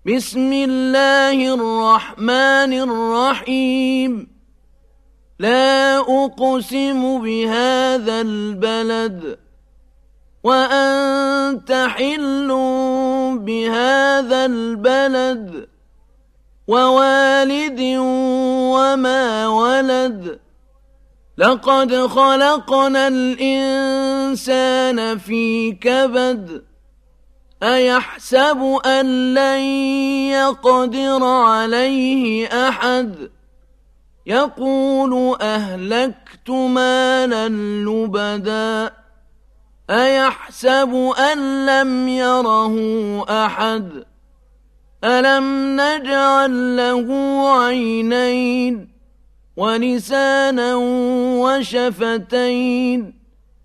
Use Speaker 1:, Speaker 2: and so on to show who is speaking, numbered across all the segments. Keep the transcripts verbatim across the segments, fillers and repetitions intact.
Speaker 1: بسم الله الرحمن الرحيم لا أقسم بهذا البلد وأنت حل بهذا البلد ووالد وما ولد لقد خلقنا الإنسان في كبد أيحسب أن لن يقدر عليه أحد يقول أهلكت مالا لبدا أيحسب أن لم يره أحد ألم نجعل له عينين ولسانا وشفتين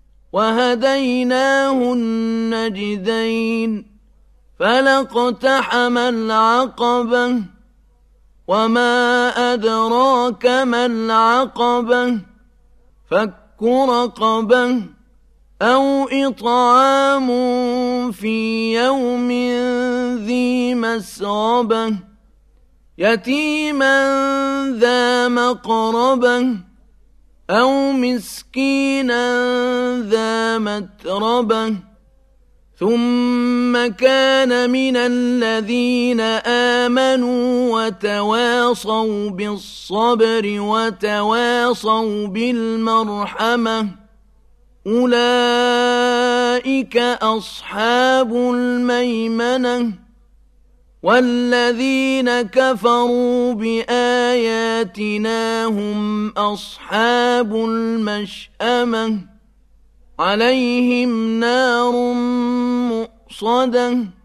Speaker 1: وهديناه النجدين فلاقتحم العقبة وما أدراك ما العقبة فك رقبة أو إطعام في يوم ذي مسغبة يتيما ذا مقربة أو مسكينا ذا متربة ثم كان من الذين آمنوا وتواصوا بالصبر وتواصوا بالمرحمة أولئك أصحاب الميمنة والذين كفروا بآياتنا هم أصحاب المشأمة عليهم نار مؤصدة